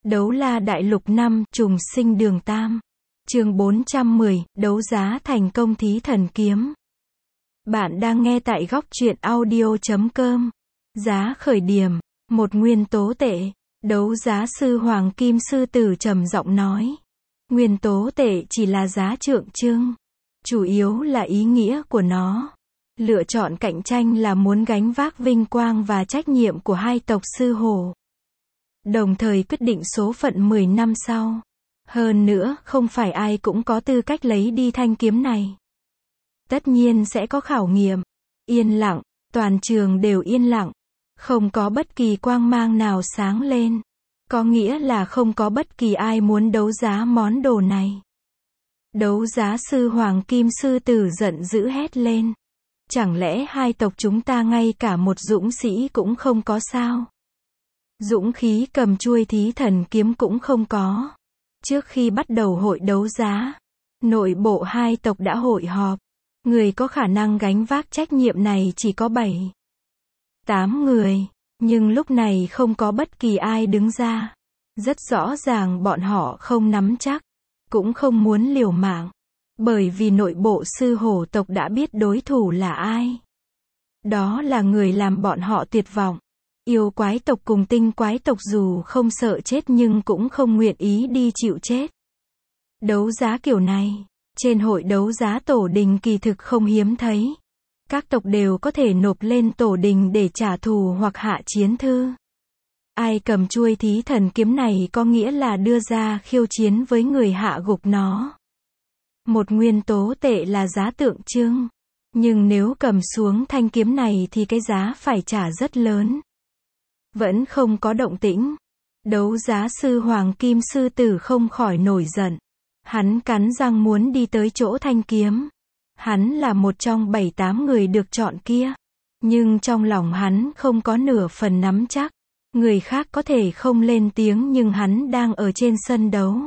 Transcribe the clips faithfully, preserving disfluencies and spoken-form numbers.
Đấu la đại lục năm, trùng sinh đường tam. Chương bốn trăm mười, đấu giá thành công thí thần kiếm. Bạn đang nghe tại góc truyện audio chấm com. Giá khởi điểm, một nguyên tố tệ. Đấu giá sư Hoàng Kim Sư Tử trầm giọng nói. Nguyên tố tệ chỉ là giá tượng trưng. Chủ yếu là ý nghĩa của nó. Lựa chọn cạnh tranh là muốn gánh vác vinh quang và trách nhiệm của hai tộc sư hổ. Đồng thời quyết định số phận mười năm sau. Hơn nữa, không phải ai cũng có tư cách lấy đi thanh kiếm này. Tất nhiên sẽ có khảo nghiệm. Yên lặng, toàn trường đều yên lặng. Không có bất kỳ quang mang nào sáng lên. Có nghĩa là không có bất kỳ ai muốn đấu giá món đồ này. Đấu giá sư Hoàng Kim Sư Tử giận dữ hét lên. Chẳng lẽ hai tộc chúng ta ngay cả một dũng sĩ cũng không có sao? Dũng khí cầm chuôi thí thần kiếm cũng không có. Trước khi bắt đầu hội đấu giá, nội bộ hai tộc đã hội họp. Người có khả năng gánh vác trách nhiệm này chỉ có bảy, tám người. Nhưng lúc này không có bất kỳ ai đứng ra. Rất rõ ràng bọn họ không nắm chắc, cũng không muốn liều mạng. Bởi vì nội bộ sư hổ tộc đã biết đối thủ là ai. Đó là người làm bọn họ tuyệt vọng. Yêu quái tộc cùng tinh quái tộc dù không sợ chết nhưng cũng không nguyện ý đi chịu chết. Đấu giá kiểu này, trên hội đấu giá tổ đình kỳ thực không hiếm thấy. Các tộc đều có thể nộp lên tổ đình để trả thù hoặc hạ chiến thư. Ai cầm chuôi thí thần kiếm này có nghĩa là đưa ra khiêu chiến với người hạ gục nó. Một nguyên tố tệ là giá tượng trưng. Nhưng nếu cầm xuống thanh kiếm này thì cái giá phải trả rất lớn. Vẫn không có động tĩnh. Đấu giá sư Hoàng Kim Sư Tử không khỏi nổi giận. Hắn cắn răng muốn đi tới chỗ thanh kiếm. Hắn là một trong bảy tám người được chọn kia. Nhưng trong lòng hắn không có nửa phần nắm chắc. Người khác có thể không lên tiếng nhưng hắn đang ở trên sân đấu.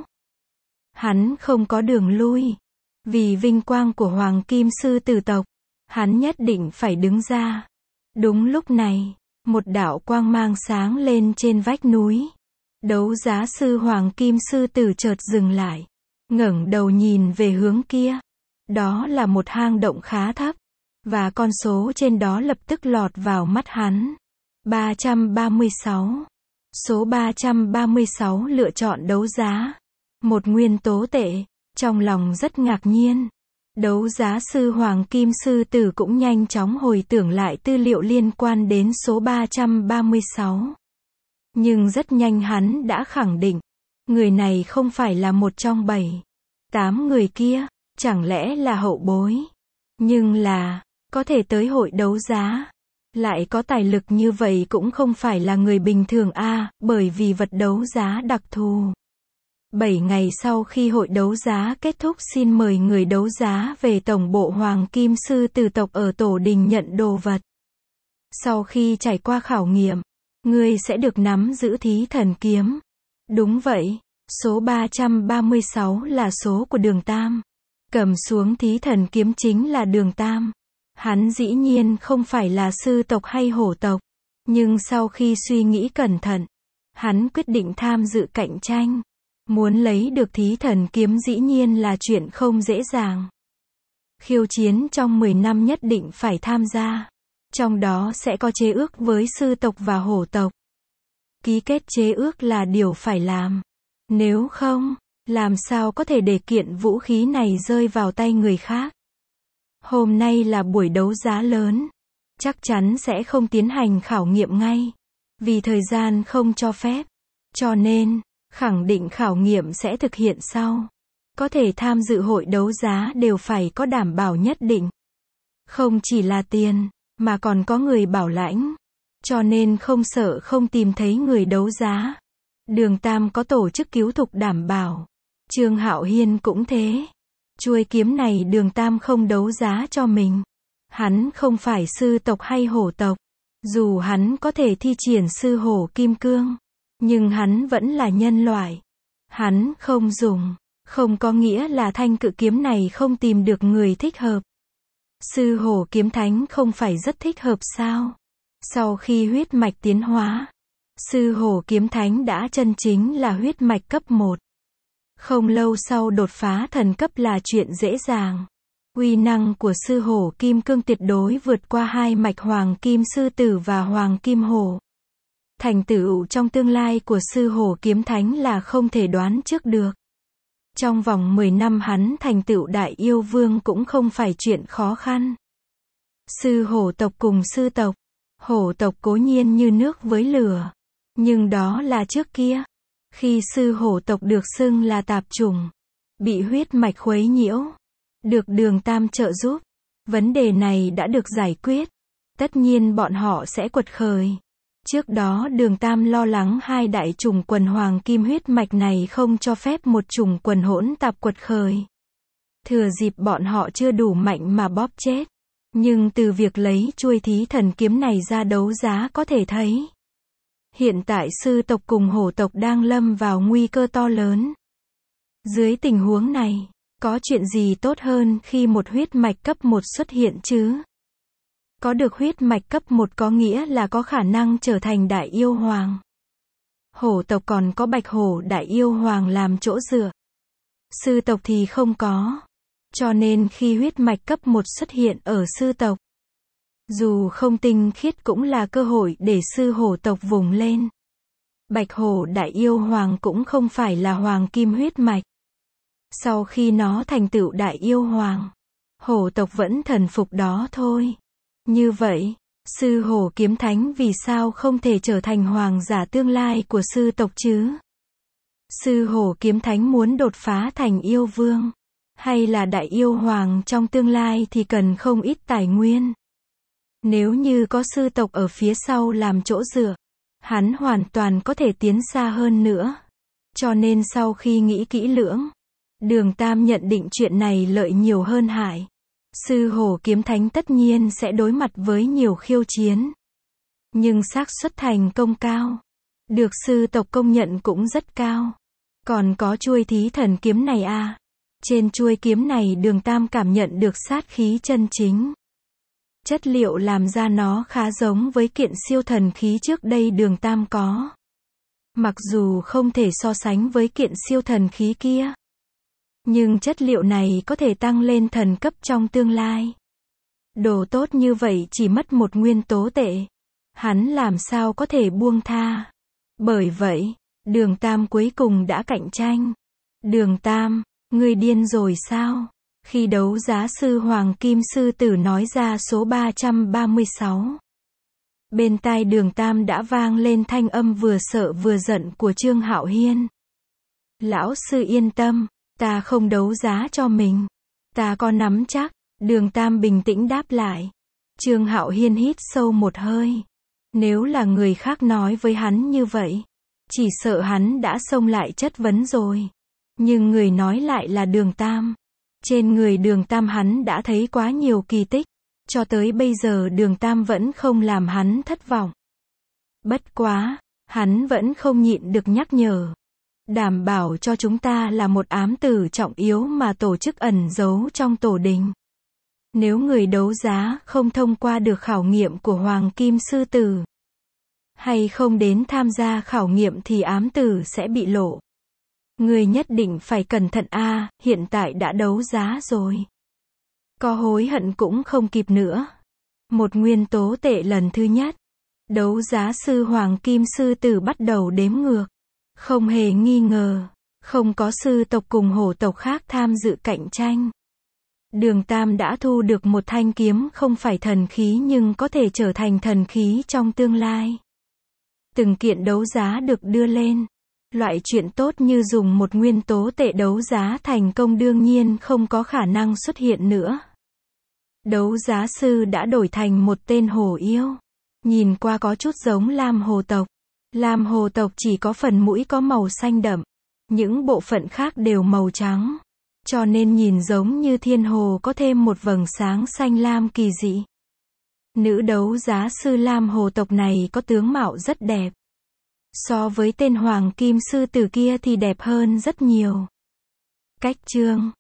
Hắn không có đường lui. Vì vinh quang của Hoàng Kim Sư Tử tộc, hắn nhất định phải đứng ra. Đúng lúc này, một đạo quang mang sáng lên trên vách núi. Đấu giá sư Hoàng Kim Sư Tử chợt dừng lại, ngẩng đầu nhìn về hướng kia. Đó là một hang động khá thấp, và con số trên đó lập tức lọt vào mắt hắn. ba trăm ba mươi sáu. Số ba trăm ba mươi sáu lựa chọn đấu giá. Một nguyên tố tệ. Trong lòng rất ngạc nhiên. Đấu giá sư Hoàng Kim Sư Tử cũng nhanh chóng hồi tưởng lại tư liệu liên quan đến số ba trăm ba mươi sáu. Nhưng rất nhanh hắn đã khẳng định. Người này không phải là một trong bảy, tám người kia. Chẳng lẽ là hậu bối. Nhưng là, có thể tới hội đấu giá. Lại có tài lực như vậy cũng không phải là người bình thường a à, bởi vì vật đấu giá đặc thù. bảy ngày sau khi hội đấu giá kết thúc xin mời người đấu giá về tổng bộ Hoàng Kim Sư Tử tộc ở tổ đình nhận đồ vật. Sau khi trải qua khảo nghiệm, ngươi sẽ được nắm giữ thí thần kiếm. Đúng vậy, số ba trăm ba mươi sáu là số của đường Tam. Cầm xuống thí thần kiếm chính là đường Tam. Hắn dĩ nhiên không phải là sư tộc hay hổ tộc. Nhưng sau khi suy nghĩ cẩn thận, hắn quyết định tham dự cạnh tranh. Muốn lấy được thí thần kiếm dĩ nhiên là chuyện không dễ dàng. Khiêu chiến trong mười năm nhất định phải tham gia. Trong đó sẽ có chế ước với sư tộc và hổ tộc. Ký kết chế ước là điều phải làm. Nếu không, làm sao có thể để kiện vũ khí này rơi vào tay người khác. Hôm nay là buổi đấu giá lớn. Chắc chắn sẽ không tiến hành khảo nghiệm ngay. Vì thời gian không cho phép. Cho nên, khẳng định khảo nghiệm sẽ thực hiện sau. Có thể tham dự hội đấu giá đều phải có đảm bảo nhất định. Không chỉ là tiền, mà còn có người bảo lãnh. Cho nên không sợ không tìm thấy người đấu giá. Đường Tam có tổ chức cứu thục đảm bảo. Trương Hạo Hiên cũng thế. Chuôi kiếm này đường Tam không đấu giá cho mình. Hắn không phải sư tộc hay hổ tộc. Dù hắn có thể thi triển sư hổ kim cương. Nhưng hắn vẫn là nhân loại. Hắn không dùng. Không có nghĩa là thanh cự kiếm này không tìm được người thích hợp. Sư hổ kiếm thánh không phải rất thích hợp sao? Sau khi huyết mạch tiến hóa, Sư hổ kiếm thánh đã chân chính là huyết mạch cấp một. Không lâu sau đột phá thần cấp là chuyện dễ dàng. Uy năng của sư hổ kim cương tuyệt đối vượt qua hai mạch hoàng kim sư tử và hoàng kim hổ. Thành tựu trong tương lai của sư hổ kiếm thánh là không thể đoán trước được. Trong vòng mười năm hắn thành tựu đại yêu vương cũng không phải chuyện khó khăn. Sư hổ tộc cùng sư tộc. Hổ tộc cố nhiên như nước với lửa. Nhưng đó là trước kia. Khi sư hổ tộc được xưng là tạp chủng. Bị huyết mạch khuấy nhiễu. Được Đường Tam trợ giúp. Vấn đề này đã được giải quyết. Tất nhiên bọn họ sẽ quật khởi. Trước đó Đường Tam lo lắng hai đại chủng quần hoàng kim huyết mạch này không cho phép một chủng quần hỗn tạp quật khởi. Thừa dịp bọn họ chưa đủ mạnh mà bóp chết. Nhưng từ việc lấy chuôi thí thần kiếm này ra đấu giá có thể thấy. Hiện tại sư tộc cùng hổ tộc đang lâm vào nguy cơ to lớn. Dưới tình huống này, có chuyện gì tốt hơn khi một huyết mạch cấp một xuất hiện chứ? Có được huyết mạch cấp một có nghĩa là có khả năng trở thành đại yêu hoàng. Hổ tộc còn có bạch hổ đại yêu hoàng làm chỗ dựa. Sư tộc thì không có. Cho nên khi huyết mạch cấp một xuất hiện ở sư tộc, dù không tinh khiết cũng là cơ hội để sư hổ tộc vùng lên. Bạch hổ đại yêu hoàng cũng không phải là hoàng kim huyết mạch. Sau khi nó thành tựu đại yêu hoàng, hổ tộc vẫn thần phục đó thôi. Như vậy, sư hổ kiếm thánh vì sao không thể trở thành hoàng giả tương lai của sư tộc chứ? Sư hổ kiếm thánh muốn đột phá thành yêu vương, hay là đại yêu hoàng trong tương lai thì cần không ít tài nguyên. Nếu như có sư tộc ở phía sau làm chỗ dựa, hắn hoàn toàn có thể tiến xa hơn nữa. Cho nên sau khi nghĩ kỹ lưỡng, Đường Tam nhận định chuyện này lợi nhiều hơn hại. Sư hổ kiếm thánh tất nhiên sẽ đối mặt với nhiều khiêu chiến. Nhưng xác suất thành công cao. Được sư tộc công nhận cũng rất cao. Còn có chuôi thí thần kiếm này à? Trên chuôi kiếm này Đường Tam cảm nhận được sát khí chân chính. Chất liệu làm ra nó khá giống với kiện siêu thần khí trước đây Đường Tam có. Mặc dù không thể so sánh với kiện siêu thần khí kia. Nhưng chất liệu này có thể tăng lên thần cấp trong tương lai. Đồ tốt như vậy chỉ mất một nguyên tố tệ. Hắn làm sao có thể buông tha. Bởi vậy, Đường Tam cuối cùng đã cạnh tranh. Đường Tam, ngươi điên rồi sao? Khi đấu giá sư Hoàng Kim Sư Tử nói ra số ba trăm ba mươi sáu. Bên tai Đường Tam đã vang lên thanh âm vừa sợ vừa giận của Trương Hạo Hiên. Lão sư yên tâm, ta không đấu giá cho mình. Ta có nắm chắc. Đường Tam bình tĩnh đáp lại. Trương Hạo Hiên hít sâu một hơi. Nếu là người khác nói với hắn như vậy, chỉ sợ hắn đã xông lại chất vấn rồi. Nhưng người nói lại là Đường Tam. Trên người Đường Tam hắn đã thấy quá nhiều kỳ tích. Cho tới bây giờ Đường Tam vẫn không làm hắn thất vọng. Bất quá, hắn vẫn không nhịn được nhắc nhở. Đảm bảo cho chúng ta là một ám tử trọng yếu mà tổ chức ẩn giấu trong tổ đình. Nếu người đấu giá không thông qua được khảo nghiệm của Hoàng Kim Sư Tử, hay không đến tham gia khảo nghiệm thì ám tử sẽ bị lộ. Người nhất định phải cẩn thận a, à, hiện tại đã đấu giá rồi. Có hối hận cũng không kịp nữa. Một nguyên tố tệ lần thứ nhất. Đấu giá sư Hoàng Kim Sư Tử bắt đầu đếm ngược. Không hề nghi ngờ, không có sư tộc cùng hổ tộc khác tham dự cạnh tranh. Đường Tam đã thu được một thanh kiếm không phải thần khí nhưng có thể trở thành thần khí trong tương lai. Từng kiện đấu giá được đưa lên. Loại chuyện tốt như dùng một nguyên tố tệ đấu giá thành công đương nhiên không có khả năng xuất hiện nữa. Đấu giá sư đã đổi thành một tên hổ yêu. Nhìn qua có chút giống Lam hồ tộc. Lam hồ tộc chỉ có phần mũi có màu xanh đậm. Những bộ phận khác đều màu trắng. Cho nên nhìn giống như thiên hồ có thêm một vầng sáng xanh lam kỳ dị. Nữ đấu giá sư Lam hồ tộc này có tướng mạo rất đẹp. So với tên Hoàng Kim Sư Tử kia thì đẹp hơn rất nhiều. Cách chương